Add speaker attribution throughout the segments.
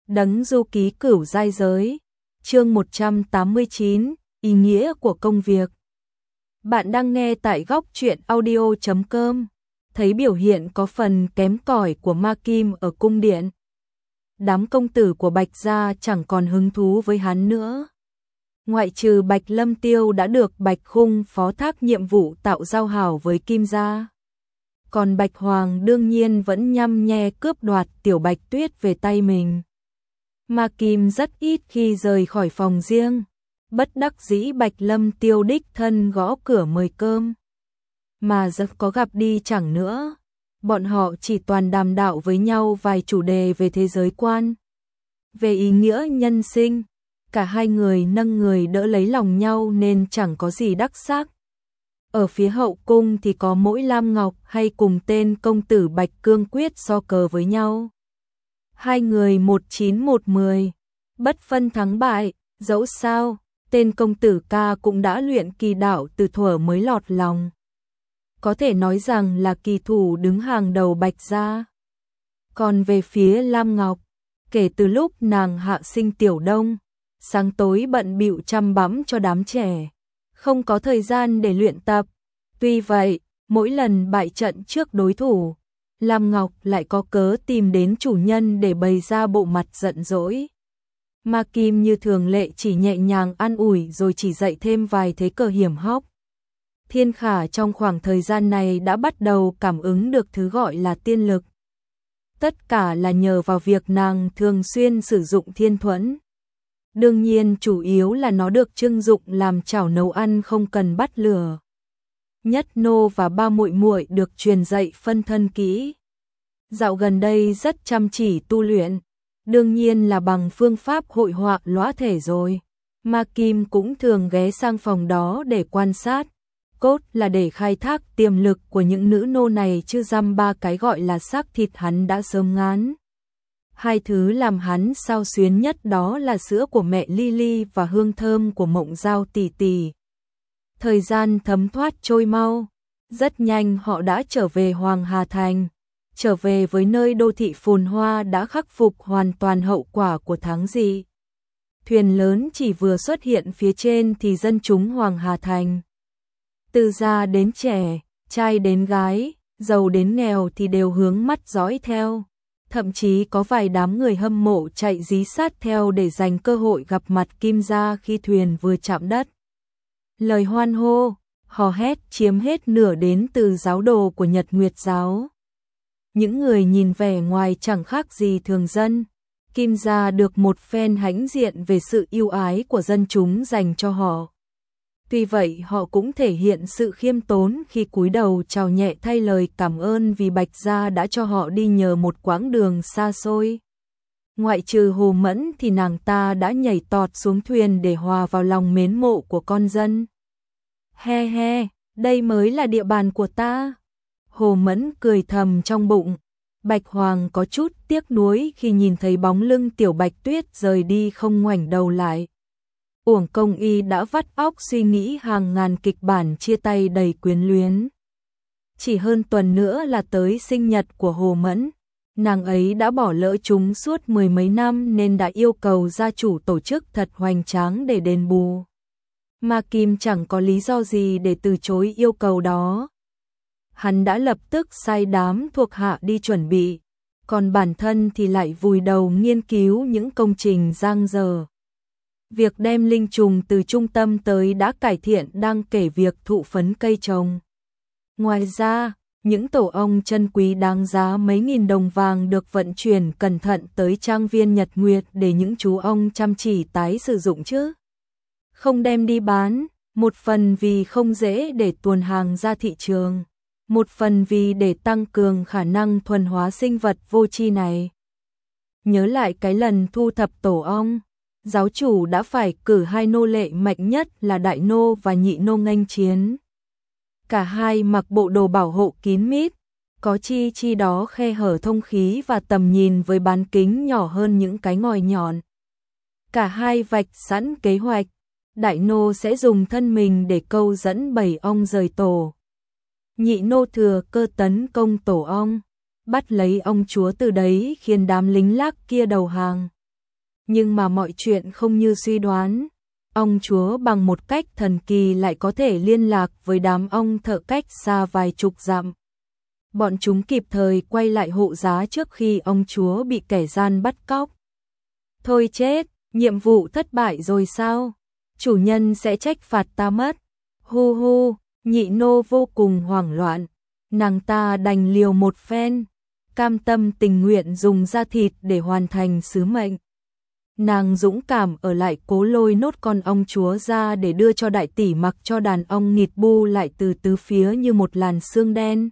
Speaker 1: Đấng du ký cửu giai giới. Chương 189, ý nghĩa của công việc. Bạn đang nghe tại góc truyện audio.com. Thấy biểu hiện có phần kém cỏi của Ma Kim ở cung điện. Đám công tử của Bạch gia chẳng còn hứng thú với hắn nữa. Ngoại trừ Bạch Lâm Tiêu đã được Bạch Khung phó thác nhiệm vụ tạo giao hảo với Kim gia. Còn Bạch Hoàng đương nhiên vẫn nhăm nhe cướp đoạt tiểu Bạch Tuyết về tay mình. Ma Kim rất ít khi rời khỏi phòng riêng, bất đắc dĩ Bạch Lâm Tiêu đích thân gõ cửa mời cơm. Mà rất có gặp đi chẳng nữa, bọn họ chỉ toàn đàm đạo với nhau vài chủ đề về thế giới quan, về ý nghĩa nhân sinh. Cả hai người nâng người đỡ lấy lòng nhau nên chẳng có gì đắc sắc. Ở phía hậu cung thì có mỗi Lam Ngọc hay cùng tên công tử Bạch Cương quyết so cờ với nhau. Hai người 1-9-1-10, bất phân thắng bại, dẫu sao, tên công tử ca cũng đã luyện kỳ đạo từ thuở mới lọt lòng. Có thể nói rằng là kỳ thủ đứng hàng đầu Bạch gia. Còn về phía Lam Ngọc, kể từ lúc nàng hạ sinh Tiểu Đông, sáng tối bận bịu chăm bẵm cho đám trẻ, không có thời gian để luyện tập. Tuy vậy, mỗi lần bại trận trước đối thủ, Lam Ngọc lại có cớ tìm đến chủ nhân để bày ra bộ mặt giận dỗi. Ma Kim như thường lệ chỉ nhẹ nhàng an ủi rồi chỉ dạy thêm vài thế cờ hiểm hóc. Thiên Khả trong khoảng thời gian này đã bắt đầu cảm ứng được thứ gọi là tiên lực. Tất cả là nhờ vào việc nàng thường xuyên sử dụng thiên thuẫn. Đương nhiên chủ yếu là nó được trưng dụng làm chảo nấu ăn không cần bắt lửa. Nhất Nô và ba muội muội được truyền dạy phân thân kỹ. Dạo gần đây rất chăm chỉ tu luyện, đương nhiên là bằng phương pháp hội họa lõa thể rồi. Ma Kim cũng thường ghé sang phòng đó để quan sát, cốt là để khai thác tiềm lực của những nữ nô này chứ dăm ba cái gọi là xác thịt hắn đã sớm ngán. Hai thứ làm hắn xao xuyến nhất đó là sữa của mẹ Lily và hương thơm của Mộng Giao tỷ tỷ. Thời gian thấm thoát trôi mau, rất nhanh họ đã trở về Hoàng Hà Thành, trở về với nơi đô thị phồn hoa đã khắc phục hoàn toàn hậu quả của tháng dị. Thuyền lớn chỉ vừa xuất hiện phía trên thì dân chúng Hoàng Hà Thành, từ già đến trẻ, trai đến gái, giàu đến nghèo thì đều hướng mắt dõi theo. Thậm chí có vài đám người hâm mộ chạy dí sát theo để giành cơ hội gặp mặt Kim gia khi thuyền vừa chạm đất. Lời hoan hô, hò hét chiếm hết nửa đến từ giáo đồ của Nhật Nguyệt giáo. Những người nhìn vẻ ngoài chẳng khác gì thường dân. Kim gia được một phen hãnh diện về sự yêu ái của dân chúng dành cho họ. Tuy vậy họ cũng thể hiện sự khiêm tốn khi cúi đầu chào nhẹ thay lời cảm ơn vì Bạch gia đã cho họ đi nhờ một quãng đường xa xôi. Ngoại trừ Hồ Mẫn thì nàng ta đã nhảy tọt xuống thuyền để hòa vào lòng mến mộ của con dân. He he, đây mới là địa bàn của ta. Hồ Mẫn cười thầm trong bụng. Bạch Hoàng có chút tiếc nuối khi nhìn thấy bóng lưng tiểu Bạch Tuyết rời đi không ngoảnh đầu lại. Uổng công y đã vắt óc suy nghĩ hàng ngàn kịch bản chia tay đầy quyến luyến. Chỉ hơn tuần nữa là tới sinh nhật của Hồ Mẫn, nàng ấy đã bỏ lỡ chúng suốt mười mấy năm nên đã yêu cầu gia chủ tổ chức thật hoành tráng để đền bù. Ma Kim chẳng có lý do gì để từ chối yêu cầu đó. Hắn đã lập tức sai đám thuộc hạ đi chuẩn bị, còn bản thân thì lại vùi đầu nghiên cứu những công trình dang dở. Việc đem linh trùng từ trung tâm tới đã cải thiện đáng kể việc thụ phấn cây trồng. Ngoài ra, những tổ ong chân quý đáng giá mấy nghìn đồng vàng được vận chuyển cẩn thận tới trang viên Nhật Nguyệt để những chú ong chăm chỉ tái sử dụng chứ. Không đem đi bán, một phần vì không dễ để tuồn hàng ra thị trường, một phần vì để tăng cường khả năng thuần hóa sinh vật vô tri này. Nhớ lại cái lần thu thập tổ ong, giáo chủ đã phải cử hai nô lệ mạnh nhất là đại nô và nhị nô nghênh chiến. Cả hai mặc bộ đồ bảo hộ kín mít, có chi đó khe hở thông khí và tầm nhìn với bán kính nhỏ hơn những cái ngòi nhọn. Cả hai vạch sẵn kế hoạch, đại nô sẽ dùng thân mình để câu dẫn bầy ong rời tổ. Nhị nô thừa cơ tấn công tổ ong, bắt lấy ông chúa từ đấy khiến đám lính lác kia đầu hàng. Nhưng mà mọi chuyện không như suy đoán. Ông chúa bằng một cách thần kỳ lại có thể liên lạc với đám ong thợ cách xa vài chục dặm. Bọn chúng kịp thời quay lại hộ giá trước khi ông chúa bị kẻ gian bắt cóc. Thôi chết, nhiệm vụ thất bại rồi sao? Chủ nhân sẽ trách phạt ta mất. Hu hu, Nhị nô vô cùng hoảng loạn. Nàng ta đành liều một phen, cam tâm tình nguyện dùng da thịt để hoàn thành sứ mệnh. Nàng dũng cảm ở lại cố lôi nốt con ong chúa ra để đưa cho đại tỷ, mặc cho đàn ong nghịt bu lại từ tứ phía như một làn sương đen.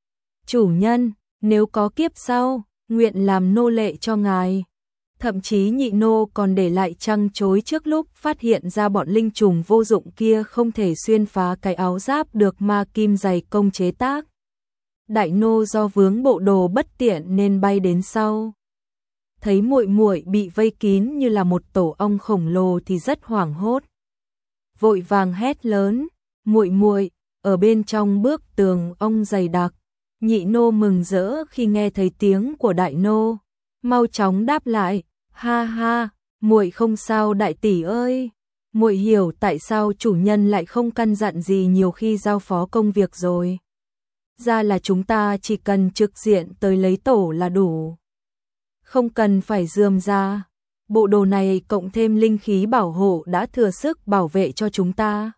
Speaker 1: Chủ nhân, nếu có kiếp sau, nguyện làm nô lệ cho ngài. Thậm chí nhị nô còn để lại trăng trối trước lúc phát hiện ra bọn linh trùng vô dụng kia không thể xuyên phá cái áo giáp được ma kim dày công chế tác. Đại nô do vướng bộ đồ bất tiện nên bay đến sau. Thấy muội muội bị vây kín như là một tổ ong khổng lồ thì rất hoảng hốt. Vội vàng hét lớn, muội muội, ở bên trong bức tường ong dày đặc. Nhị nô mừng rỡ khi nghe thấy tiếng của đại nô, mau chóng đáp lại, ha ha, muội không sao đại tỷ ơi. Muội hiểu tại sao chủ nhân lại không căn dặn gì nhiều khi giao phó công việc rồi. Ra là chúng ta chỉ cần trực diện tới lấy tổ là đủ. Không cần phải rườm ra. Bộ đồ này cộng thêm linh khí bảo hộ đã thừa sức bảo vệ cho chúng ta.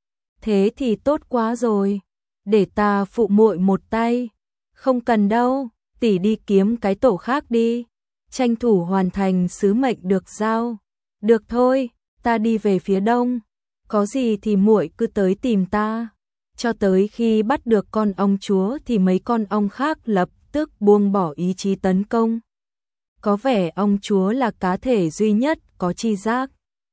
Speaker 1: Thế thì tốt quá rồi. Để ta phụ muội một tay. Không cần đâu, tỷ đi kiếm cái tổ khác đi. Tranh thủ hoàn thành sứ mệnh được giao. Được thôi, ta đi về phía đông. Có gì thì muội cứ tới tìm ta. Cho tới khi bắt được con ong chúa thì mấy con ong khác lập tức buông bỏ ý chí tấn công. Có vẻ ong chúa là cá thể duy nhất có tri giác.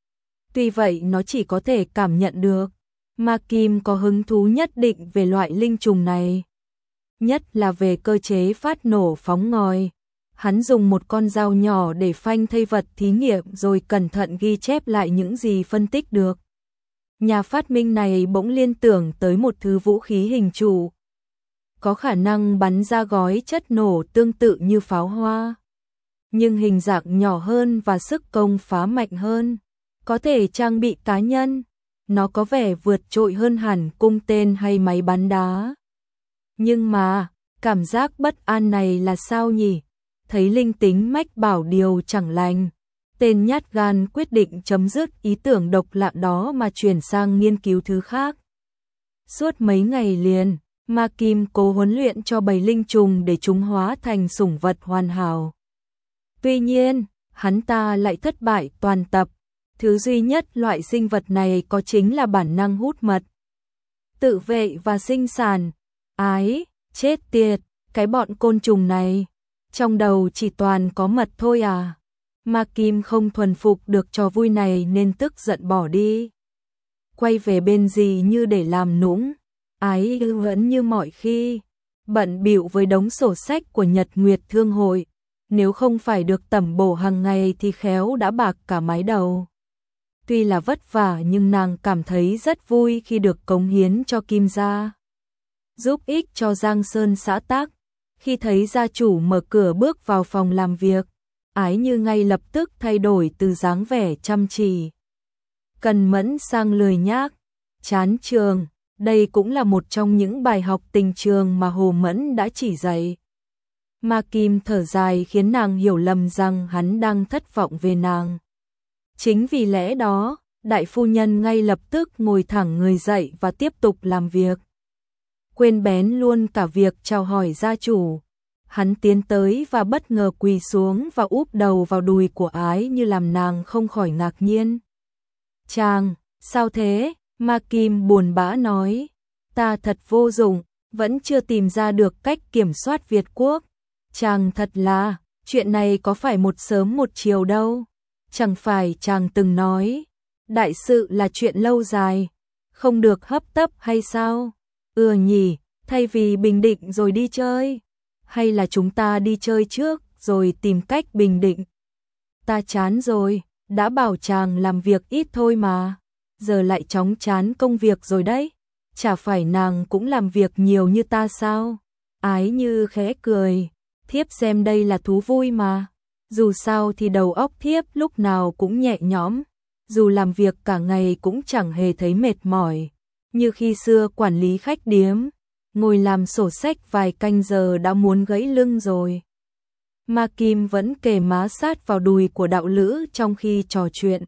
Speaker 1: Tuy vậy nó chỉ có thể cảm nhận được. Ma Kim có hứng thú nhất định về loại linh trùng này. Nhất là về cơ chế phát nổ phóng ngòi. Hắn dùng một con dao nhỏ để phanh thây vật thí nghiệm rồi cẩn thận ghi chép lại những gì phân tích được. Nhà phát minh này bỗng liên tưởng tới một thứ vũ khí hình trụ. Có khả năng bắn ra gói chất nổ tương tự như pháo hoa. Nhưng hình dạng nhỏ hơn và sức công phá mạnh hơn. Có thể trang bị cá nhân. Nó có vẻ vượt trội hơn hẳn cung tên hay máy bắn đá. Nhưng mà, cảm giác bất an này là sao nhỉ? Thấy linh tính mách bảo điều chẳng lành. Tên nhát gan quyết định chấm dứt ý tưởng độc lạ đó mà chuyển sang nghiên cứu thứ khác. Suốt mấy ngày liền, Ma Kim cố huấn luyện cho bầy linh trùng để chúng hóa thành sủng vật hoàn hảo. Tuy nhiên, hắn ta lại thất bại toàn tập. Thứ duy nhất loại sinh vật này có chính là bản năng hút mật. Tự vệ và sinh sản. Ái, chết tiệt, cái bọn côn trùng này. Trong đầu chỉ toàn có mật thôi à. Ma Kim không thuần phục được trò vui này nên tức giận bỏ đi. Quay về bên dì như để làm nũng. Ái vẫn như mọi khi. Bận bịu với đống sổ sách của Nhật Nguyệt Thương hội. Nếu không phải được tẩm bổ hàng ngày thì khéo đã bạc cả mái đầu. Tuy là vất vả nhưng nàng cảm thấy rất vui khi được cống hiến cho Kim gia. Giúp ích cho Giang Sơn xã tắc. Khi thấy gia chủ mở cửa bước vào phòng làm việc, Ái Như ngay lập tức thay đổi từ dáng vẻ chăm chỉ, cần mẫn sang lười nhác, chán trường. Đây cũng là một trong những bài học tình trường mà Hồ Mẫn đã chỉ dạy. Ma Kim thở dài khiến nàng hiểu lầm rằng hắn đang thất vọng về nàng. Chính vì lẽ đó, đại phu nhân ngay lập tức ngồi thẳng người dậy và tiếp tục làm việc. Quên bén luôn cả việc chào hỏi gia chủ. Hắn tiến tới và bất ngờ quỳ xuống và úp đầu vào đùi của Ái Như làm nàng không khỏi ngạc nhiên. Chàng, sao thế? Ma Kim buồn bã nói. Ta thật vô dụng, vẫn chưa tìm ra được cách kiểm soát Việt Quốc. Chàng thật là, chuyện này có phải một sớm một chiều đâu. Chẳng phải chàng từng nói, đại sự là chuyện lâu dài, không được hấp tấp hay sao? Nhỉ, thay vì bình định rồi đi chơi. Hay là chúng ta đi chơi trước rồi tìm cách bình định? Ta chán rồi, đã bảo chàng làm việc ít thôi mà. Giờ lại chóng chán công việc rồi đấy. Chả phải nàng cũng làm việc nhiều như ta sao? Ái Như khẽ cười, thiếp xem đây là thú vui mà. Dù sao thì đầu óc thiếp lúc nào cũng nhẹ nhõm, dù làm việc cả ngày cũng chẳng hề thấy mệt mỏi, như khi xưa quản lý khách điếm, ngồi làm sổ sách vài canh giờ đã muốn gãy lưng rồi. Ma Kim vẫn kề má sát vào đùi của đạo lữ trong khi trò chuyện.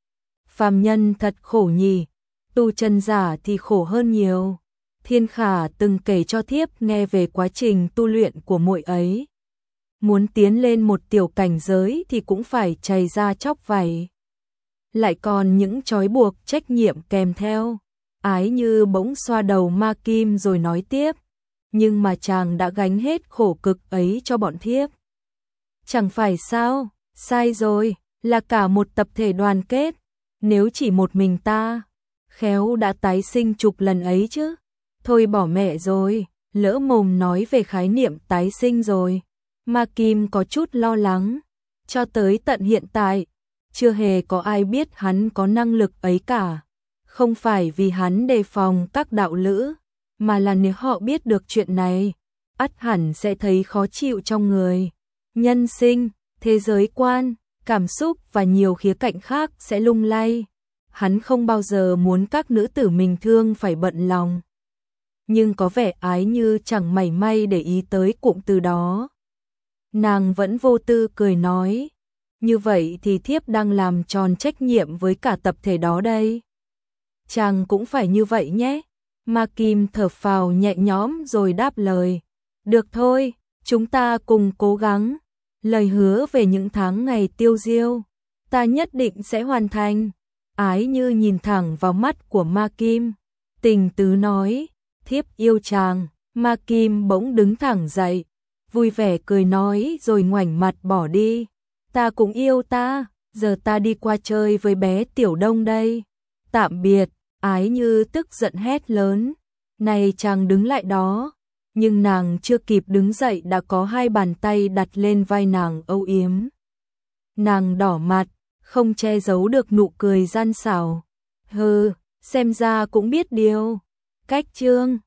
Speaker 1: Phàm nhân thật khổ nhỉ, tu chân giả thì khổ hơn nhiều. Thiên Khả từng kể cho thiếp nghe về quá trình tu luyện của muội ấy. Muốn tiến lên một tiểu cảnh giới thì cũng phải chày da chóc vảy. Lại còn những trói buộc trách nhiệm kèm theo. Ái Như bỗng xoa đầu Ma Kim rồi nói tiếp. Nhưng mà chàng đã gánh hết khổ cực ấy cho bọn thiếp. Chẳng phải sao, sai rồi, là cả một tập thể đoàn kết. Nếu chỉ một mình ta, khéo đã tái sinh chục lần ấy chứ. Thôi bỏ mẹ rồi, lỡ mồm nói về khái niệm tái sinh rồi. Ma Kim có chút lo lắng. Cho tới tận hiện tại, chưa hề có ai biết hắn có năng lực ấy cả. Không phải vì hắn đề phòng các đạo lữ, mà là nếu họ biết được chuyện này, ắt hẳn sẽ thấy khó chịu trong người. Nhân sinh, thế giới quan, cảm xúc và nhiều khía cạnh khác sẽ lung lay. Hắn không bao giờ muốn các nữ tử mình thương phải bận lòng. Nhưng có vẻ Ái Như chẳng mảy may để ý tới cụm từ đó. Nàng vẫn vô tư cười nói, như vậy thì thiếp đang làm tròn trách nhiệm với cả tập thể đó đây. Chàng cũng phải như vậy nhé. Ma Kim thở phào nhẹ nhõm rồi đáp lời. Được thôi, chúng ta cùng cố gắng. Lời hứa về những tháng ngày tiêu diêu, ta nhất định sẽ hoàn thành. Ái Như nhìn thẳng vào mắt của Ma Kim, tình tứ nói, thiếp yêu chàng. Ma Kim bỗng đứng thẳng dậy, vui vẻ cười nói rồi ngoảnh mặt bỏ đi. Ta cũng yêu ta, giờ ta đi qua chơi với bé Tiểu Đông đây. Tạm biệt. Ái Như tức giận hét lớn. Này chàng đứng lại đó. Nhưng nàng chưa kịp đứng dậy đã có hai bàn tay đặt lên vai nàng âu yếm. Nàng đỏ mặt, không che giấu được nụ cười gian xảo. Hừ, xem ra cũng biết điều. Cách chương